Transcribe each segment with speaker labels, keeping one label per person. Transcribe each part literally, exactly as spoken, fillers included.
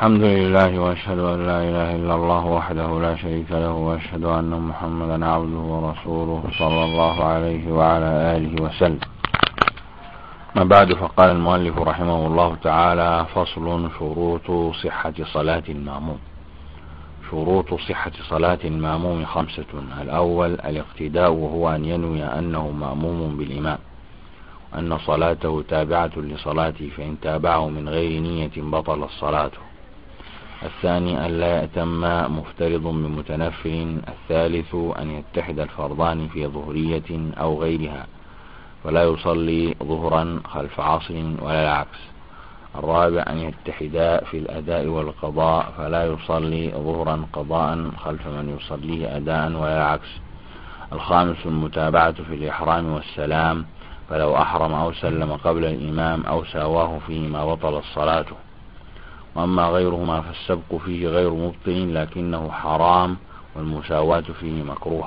Speaker 1: الحمد لله وأشهد أن لا إله إلا الله وحده لا شريك له وأشهد أن محمدا عبده ورسوله صلى الله عليه وعلى آله وسلم. ما بعد، فقال المؤلف رحمه الله تعالى: فصل: شروط صحة صلاة المأموم. شروط صحة صلاة المأموم خمسة. الأول الاقتداء، وهو أن ينوي أنه مأموم بالإمام، أن صلاته تابعة لصلاته، فإن تابعه من غير نية بطل الصلاة. الثاني أن لا يأتم مفترض بمتنفل. الثالث أن يتحد الفرضان في ظهرية أو غيرها، فلا يصلي ظهرا خلف عصر ولا العكس. الرابع أن يتحدا في الأداء والقضاء، فلا يصلي ظهرا قضاء خلف من يصليه أداء ولا العكس. الخامس المتابعة في الإحرام والسلام، فلو أحرم أو سلم قبل الإمام أو ساواه فيما بطل الصلاة. وأما غيرهما فالسبق فيه غير مبطل لكنه حرام، والمساواة فيه مكروه.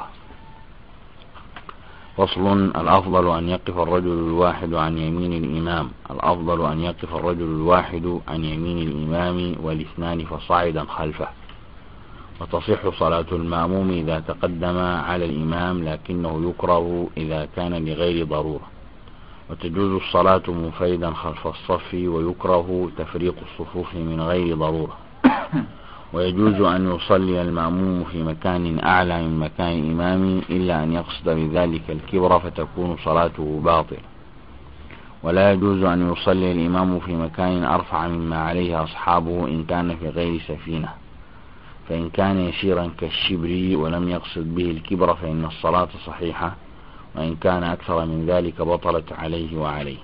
Speaker 1: فصل: الأفضل أن يقف الرجل الواحد عن يمين الإمام. الأفضل أن يقف الرجل الواحد عن يمين الإمام والاثنان فصاعدا خلفه. وتصح صلاة المأموم إذا تقدم على الإمام، لكنه يكره إذا كان لغير ضرورة. وتجوز الصلاة منفردا خلف الصف، ويكره تفريق الصفوف من غير ضرورة. ويجوز أن يصلي المأموم في مكان أعلى من مكان الإمام، إلا أن يقصد بذلك الكبر فتكون صلاته باطلة. ولا يجوز أن يصلي الإمام في مكان أرفع مما عليه أصحابه إن كان في غير سفينة، فإن كان يسيرا كالشبر ولم يقصد به الكبر فإن الصلاة صحيحة، وإن كان أكثر من ذلك بطلت عليه وعليه.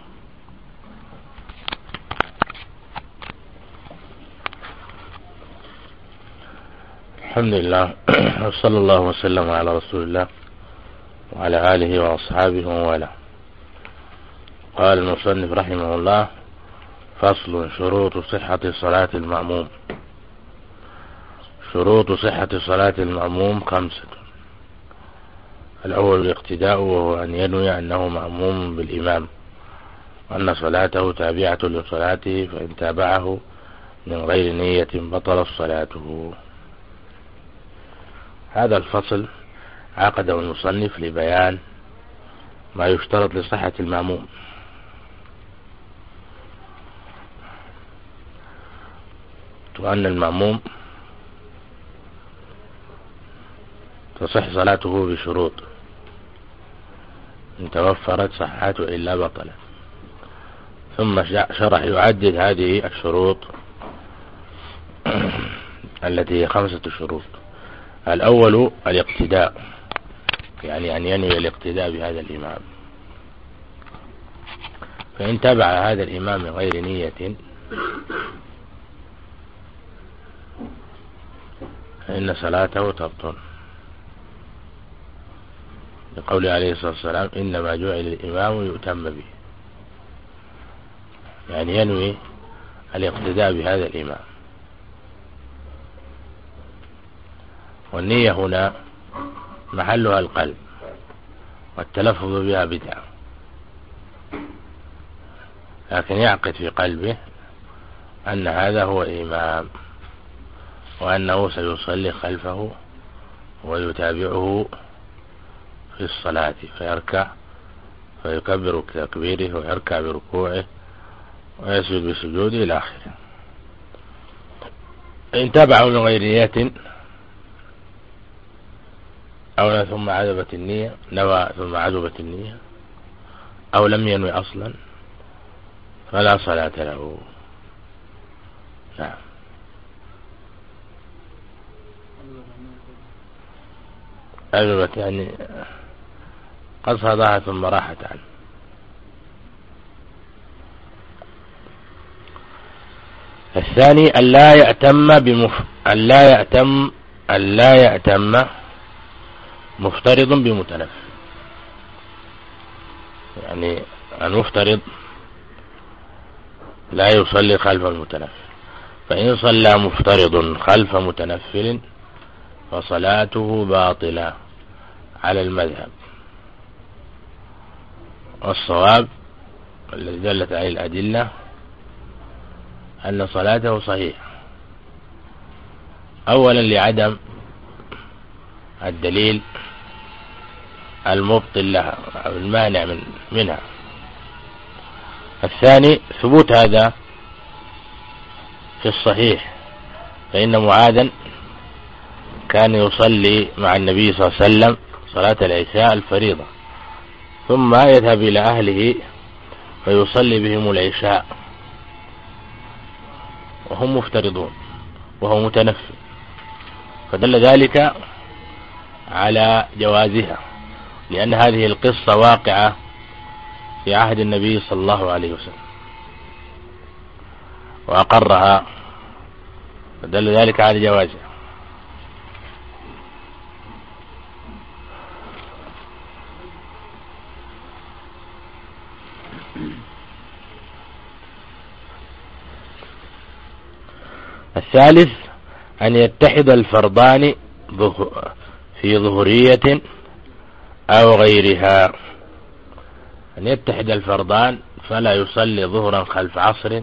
Speaker 2: الحمد لله، وصلى الله وسلم على رسول الله وعلى آله وأصحابه وله. قال المصنف رحمه الله: فصل: شروط صحة صلاة المأموم. شروط صحة صلاة المأموم خمسة. الأول الاقتداء، وهو أن ينوي أنه مأموم بالإمام، وأن صلاته تابعة لصلاته، فإن تابعه من غير نية بطل صلاته. هذا الفصل عقده المصنف لبيان ما يشترط لصحة المأموم. وأن المأموم تصح صلاته بشروط، إن توفرت صحت وإلا بطلت. ثم شرح يعدد هذه الشروط التي هي خمسة شروط. الأول الاقتداء، يعني أن ينوي الاقتداء بهذا الإمام، فإن تبع هذا الإمام من غير نية فإن صلاته تبطل، لقوله عليه الصلاة والسلام: إنما جعل الإمام يؤتم به، يعني ينوي الاقتداء بهذا الإمام. والنية هنا محلها القلب، والتلفظ بها بدعة، لكن يعقد في قلبه أن هذا هو الإمام، وأنه سيصلي خلفه ويتابعه في الصلاة، فيركع فيكبر بتكبيره ويركع بركوعه ويسجد بسجوده إلى آخره. إن تابعه من غير نية أو ثم عذبت النية نوى ثم عذبت النية أو لم ينوي أصلا فلا صلاة له. نعم. عذبت يعني قد صداها ثم راحت عنه. الثاني ألا يأتم بمف... ألا يأتم ألا يأتم مفترض بمتنفل، يعني المفترض لا يصلي خلف المتنفل، فإن صلى مفترض خلف متنفل فصلاته باطلة على المذهب. والصواب الذي دلت عليه الأدلة أن صلاته صحيحة، أولا لعدم الدليل المبطل لها أو المانع من منها. الثاني ثبوت هذا في الصحيح، فإن معاذا كان يصلي مع النبي صلى الله عليه وسلم صلاة العشاء الفريضة، ثم يذهب إلى أهله فيصلي بهم العشاء وهم مفترضون وهو متنفل، فدل ذلك على جوازها، لأن هذه القصة واقعة في عهد النبي صلى الله عليه وسلم وأقرها، فدل ذلك على جوازها. الثالث أن يتحد الفردان في ظهرية أو غيرها، أن يتحد الفردان فلا يصلي ظهرا خلف عصر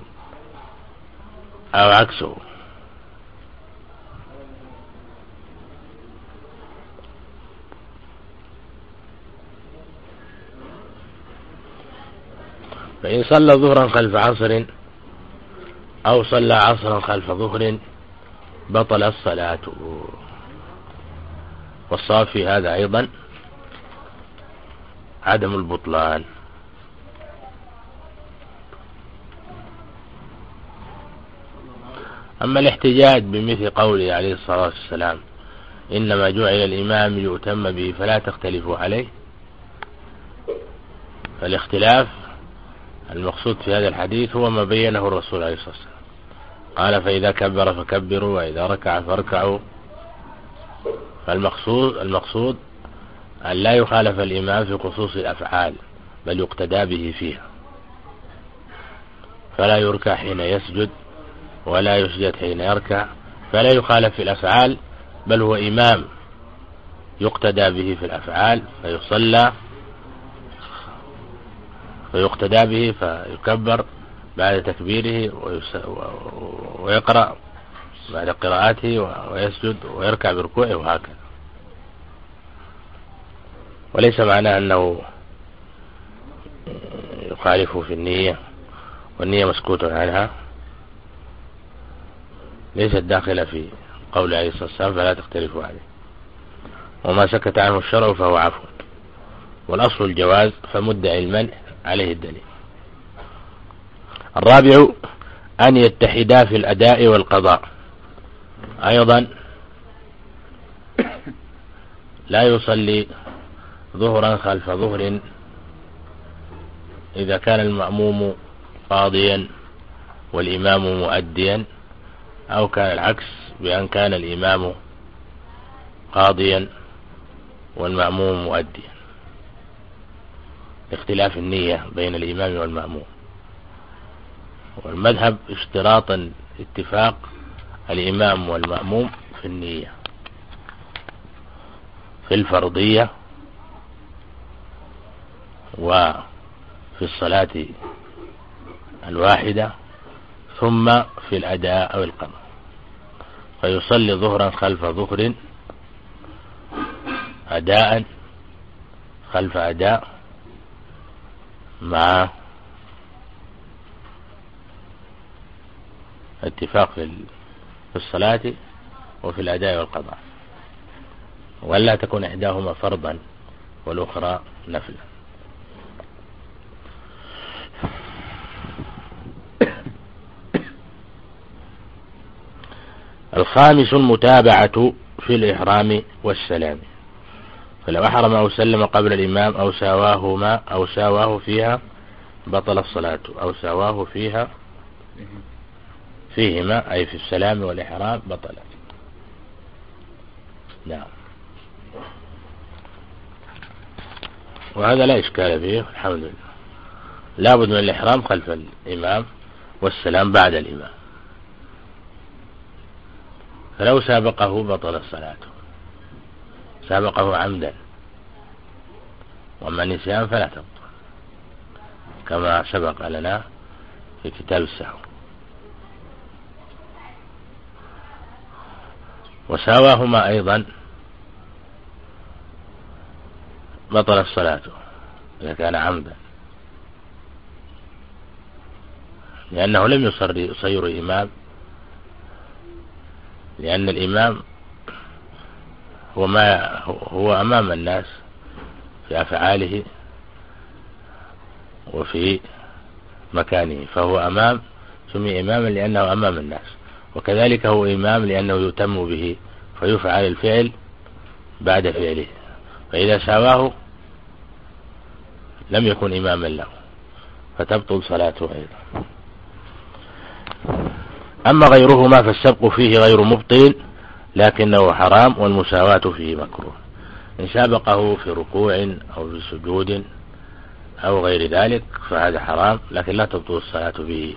Speaker 2: أو عكسه. فإن صلى ظهرا خلف عصر أو صلى عصرا خلف ظهر بطل الصلاة. والصواب في هذا أيضا عدم البطلان. أما الاحتجاج بمثل قوله عليه الصلاة والسلام إنما جعل الإمام يؤتم به فلا تختلفوا عليه، فالاختلاف المقصود في هذا الحديث هو ما بينه الرسول عليه الصلاة والسلام، قال فإذا كبر فكبروا وإذا ركع فاركعوا. فالمقصود المقصود أن لا يخالف الإمام في خصوص الأفعال، بل يقتدى به فيها، فلا يركع حين يسجد ولا يسجد حين يركع، فلا يخالف في الأفعال، بل هو إمام يقتدى به في الأفعال، فيصلى فيقتدى به فيكبر بعد تكبيره ويقرأ بعد قراءته ويسجد ويركع بركوعه وهكذا. وليس معناه أنه يخالفه في النية، والنية مسكوت عنها، ليست داخلة في قول عليه الصلاة والسلام فلا تختلفوا عليه، وما سكت عنه الشرع فهو عفو، والأصل الجواز فمدعي المنع عليه الدليل. الرابع أن يتحدا في الأداء والقضاء، أيضا لا يصلي ظهرا خلف ظهر إذا كان المأموم قاضيا والإمام مؤديا، أو كان العكس بأن كان الإمام قاضيا والمأموم مؤديا، اختلاف النية بين الإمام والمأموم. والمذهب اشتراطا اتفاق الإمام والمأموم في النية في الفرضية وفي الصلاة الواحدة، ثم في الأداء أو القضاء، فيصلي ظهرا خلف ظهر أداء خلف أداء مع اتفاق في الصلاة وفي الأداء والقضاء، ولا تكون إحداهما فرضا والأخرى نفلا. الخامس المتابعة في الإحرام والسلام، فلو أحرم أو سلم قبل الإمام أو ساواهما أو ساواه فيها بطل الصلاة، أو ساواه فيها فيهما أي في السلام والإحرام بطل. نعم، وهذا لا إشكال فيه الحمد لله. لا بد من الإحرام خلف الإمام والسلام بعد الإمام، فلو سابقه بطل الصلاة، سابقه عمدا، وما نسيان فلا تبطل، كما سبق لنا في كتاب السهو. وساواهما أيضا بطلت صلاته إذا كان عمدا، لأنه لم يصير إمام، لأن الإمام هو ما هو أمام الناس في أفعاله وفي مكانه، فهو أمام، سمي إماما لأنه أمام الناس، وكذلك هو إمام لأنه يتم به فيفعل الفعل بعد فعله، فإذا ساواه لم يكن إماما له فتبطل صلاته أيضا. أما غيرهما فالسبق فيه غير مبطل لكنه حرام، والمساواة فيه مكروه. إن سابقه في ركوع أو في سجود أو غير ذلك فهذا حرام، لكن لا تبطل الصلاة به.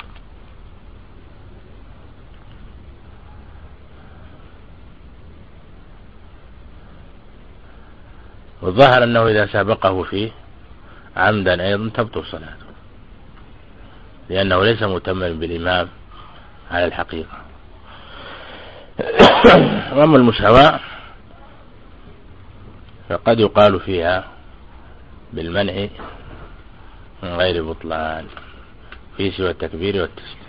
Speaker 2: والظاهر أنه إذا سابقه فيه عمدا أيضا تبطل صلاته، لأنه ليس متما بالإمام على الحقيقة. وأما المساواة فقد يقال فيها بالمنع من غير بطلان في سوى التكبير والتسليم.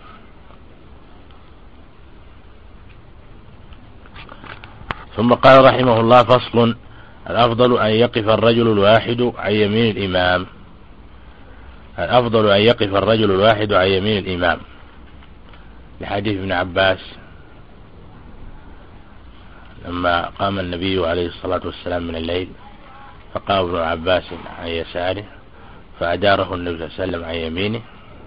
Speaker 2: ثم قال رحمه الله: فصل: الأفضل أن يقف الرجل الواحد عن يمين الإمام. الأفضل أن يقف الرجل الواحد عن يمين الإمام، لحديث ابن عباس لما قام النبي عليه الصلاة والسلام من الليل فقام ابن عباس عن يساره فأداره النبي صلى الله عليه وسلم عن يمينه.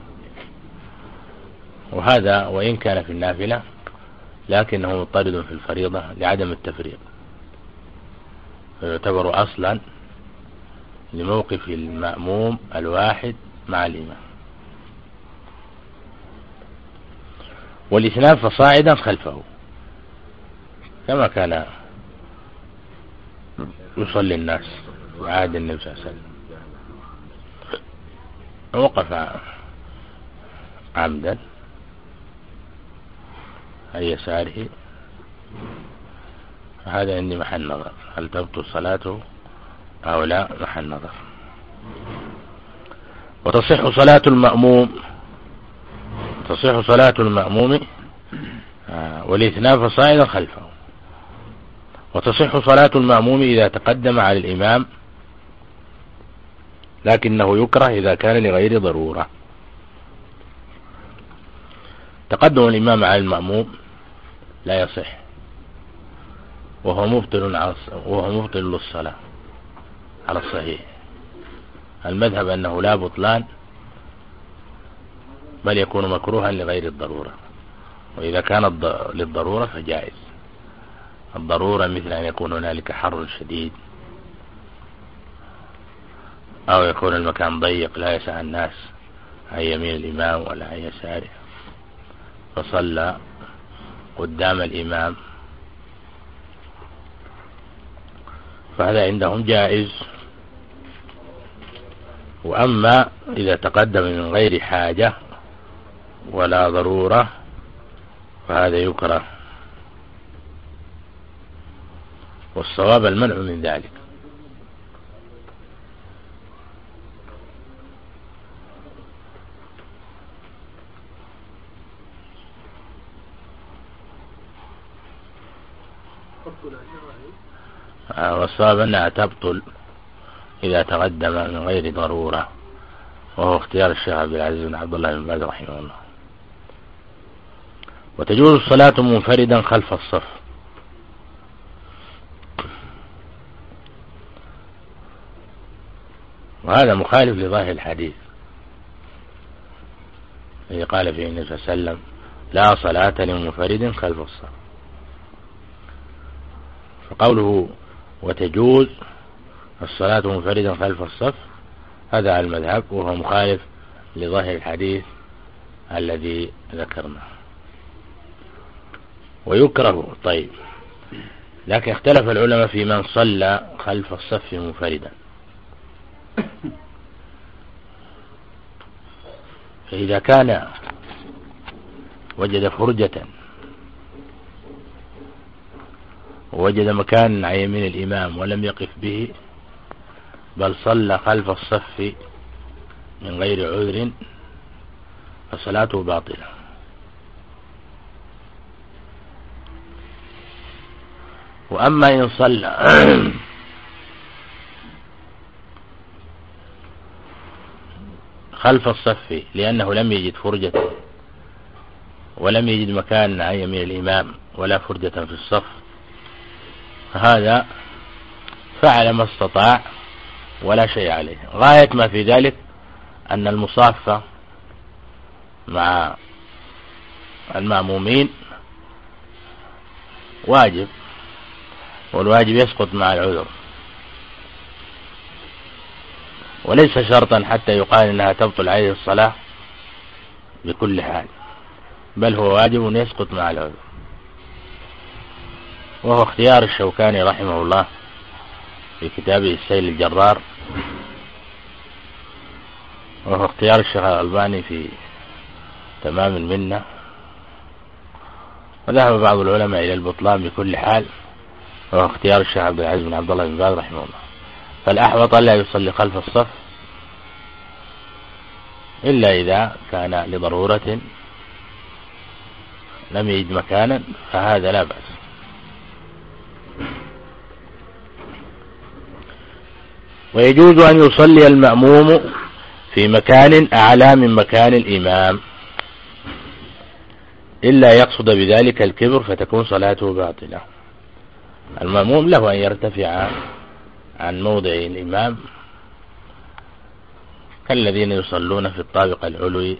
Speaker 2: وهذا وإن كان في النافلة لكنه مضطرد في الفريضة لعدم التفريق، فيعتبر أصلا لموقف المأموم الواحد مع الإمام. والاثنان فصاعدا خلفه، كما كان يصلي الناس في عهد النبي صلى الله عليه وسلم. وقف عمدا عن يساره، هذا عندي محل نظر، هل تبطل صلاته أو لا؟ محل نظر. وتصح صلاة المأموم تصح صلاة المأموم والاثنان فصاعدا خلفه. وتصح صلاة المأموم إذا تقدم على الإمام، لكنه يكره إذا كان لغير ضرورة. تقدم الإمام على المأموم لا يصح، وهو مبطل وهو مبطل للصلاة على الصحيح. المذهب أنه لا بطلان، بل يكون مكروها لغير الضرورة، وإذا كان للضرورة فجائز. الضرورة مثل أن يكون هنالك حر شديد، أو يكون المكان ضيق لا يسع الناس عن يمين الإمام ولا عن يساره، فصلى قدام الإمام، فهذا عندهم جائز. وأما إذا تقدم من غير حاجة ولا ضرورة فهذا يكره، والصواب المنع من ذلك. والصواب أنها تبطل إذا تقدم من غير ضرورة، وهو اختيار الشيخ عبد العزيز بن عبد الله بن باز رحمه الله. وتجوز الصلاة منفردا خلف الصف، وهذا مخالف لظاهر الحديث الذي قال فيه النبي صلى الله عليه وسلم: لا صلاة لمنفرد خلف الصف. فقوله وتجوز الصلاة منفردا خلف الصف هذا على المذهب، وهو مخالف لظاهر الحديث الذي ذكرناه. ويكره، طيب، لكن اختلف العلماء في من صلى خلف الصف منفردا. فإذا كان وجد فرجة ووجد مكان عن يمين الإمام ولم يقف به بل صلى خلف الصف من غير عذر فصلاته باطلة. وأما إن صلى خلف الصف لأنه لم يجد فرجة ولم يجد مكان عن يمين الإمام ولا فرجة في الصف، فهذا فعل ما استطاع ولا شيء عليه. غاية ما في ذلك أن المصافة مع المأمومين واجب، والواجب يسقط مع العذر، وليس شرطا حتى يقال إنها تبطل عليه الصلاة بكل حال، بل هو واجب يسقط مع العذر، وهو اختيار الشوكاني رحمه الله في كتابه السيل الجرار، وهو اختيار الشيخ الألباني في تمام المنة، وذهب بعض العلماء إلى البطلان بكل حال، وهو اختيار الشيخ عبد العزيز بن عبد الله بن باز رحمه الله. فالأحوط لا يصلي خلف الصف إلا إذا كان لضرورة لم يجد مكانا، فهذا لا بأس. ويجوز أن يصلي المأموم في مكان أعلى من مكان الإمام إلا يقصد بذلك الكبر فتكون صلاته باطلة. المأموم له أن يرتفع عن موضع الإمام كالذين يصلون في الطابق العلوي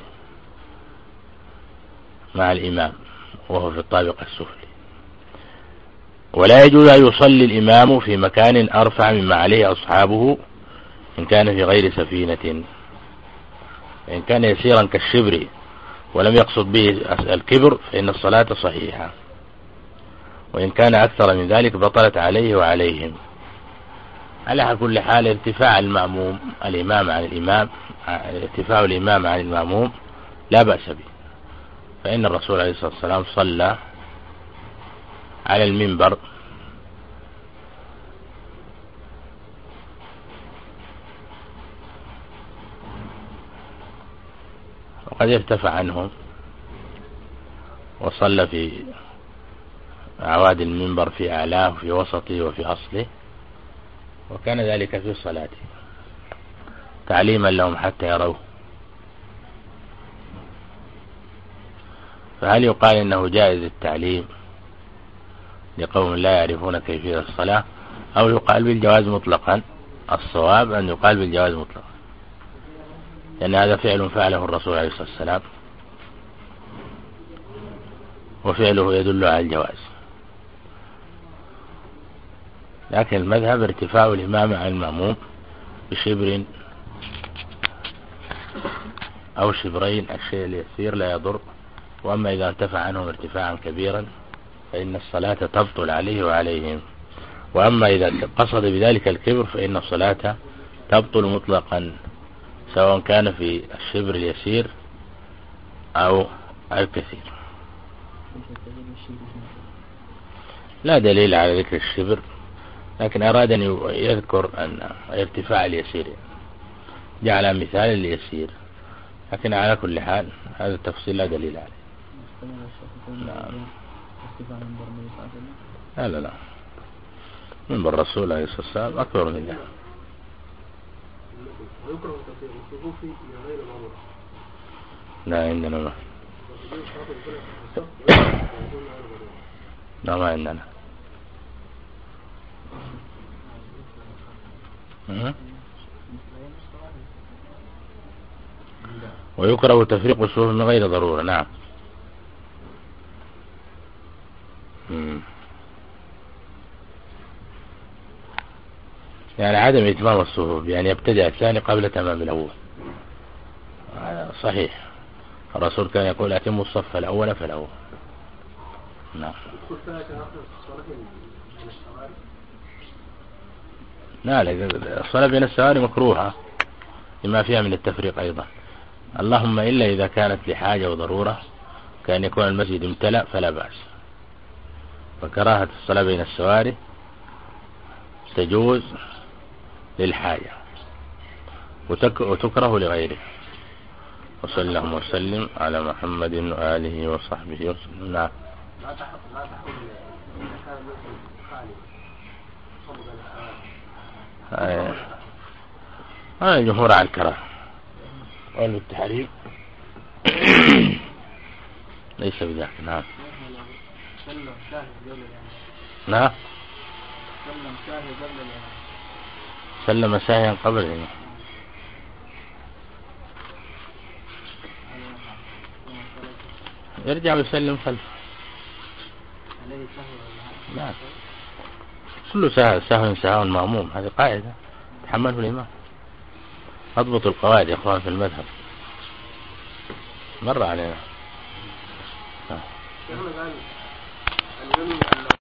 Speaker 2: مع الإمام وهو في الطابق السفلي. ولا يجوز أن يصلي الإمام في مكان أرفع مما عليه أصحابه إن كان في غير سفينة. إن كان يسيرا كالشبر ولم يقصد به الكبر فإن الصلاة صحيحة، وإن كان أكثر من ذلك بطلت عليه وعليهم. على كل حال ارتفاع المأموم الإمام عن الإمام ارتفاع الإمام عن المأموم لا بأس به، فإن الرسول عليه الصلاة والسلام صلى على المنبر وقد ارتفع عنهم وصلى في أعواد المنبر في أعلاه وفي وسطه وفي أصله، وكان ذلك في صلاته تعليما لهم حتى يروه. فهل يقال إنه جائز التعليم لقوم لا يعرفون كيفية الصلاة، أو يقال بالجواز مطلقا؟ الصواب أن يقال بالجواز مطلقا، لأن هذا فعل فعله الرسول عليه الصلاة والسلام، وفعله يدل على الجواز. لكن المذهب ارتفاع الإمام عن المأموم بشبر أو شبرين الشيء اليسير لا يضر، وأما إذا ارتفع عنهم ارتفاعا كبيرا فإن الصلاة تبطل عليه وعليهم. وأما إذا قصد بذلك الكبر فإن الصلاة تبطل مطلقا سواء كان في الشبر اليسير أو الكثير. لا دليل على ذكر الشبر، لكن أراد أن يذكر أن ارتفاع اليسير جعل مثال اليسير، لكن على كل حال هذا التفصيل لا دليل عليه. نعم. لا لا لا منبر الرسول عليه الصلاة والسلام أكبر من ذلك. لا عندنا ما لا ما عندنا. ويكره تفريق الصفوف من غير ضرورة. نعم. مم. يعني عدم إتمام الصفوف، يعني يبتدأ الثاني قبل تمام الأول. صحيح الرسول كان يقول أتموا الصف الأول فالأول. نعم. لا لا الصلاة بين السواري مكروهة لما فيها من التفريق أيضا، اللهم إلا إذا كانت لحاجة وضرورة كان يكون المسجد امتلأ فلا بأس، فكراهة الصلاة بين السواري تجوز للحاجة وتكره لغيره. وصلى الله وسلم على محمد وآله وصحبه وسلم. نعم. هذا الجمهور على الكراهة قالوا التحريم ليس بذاك. نعم. نعم. سلم ساهيا قبل هنا. يرجع ويسلم خلف. نعم. كل سهو سهو سهو مأموم، هذه قاعدة تحمله الإمام. اضبطوا القواعد يا اخوان في المذهب، مر علينا.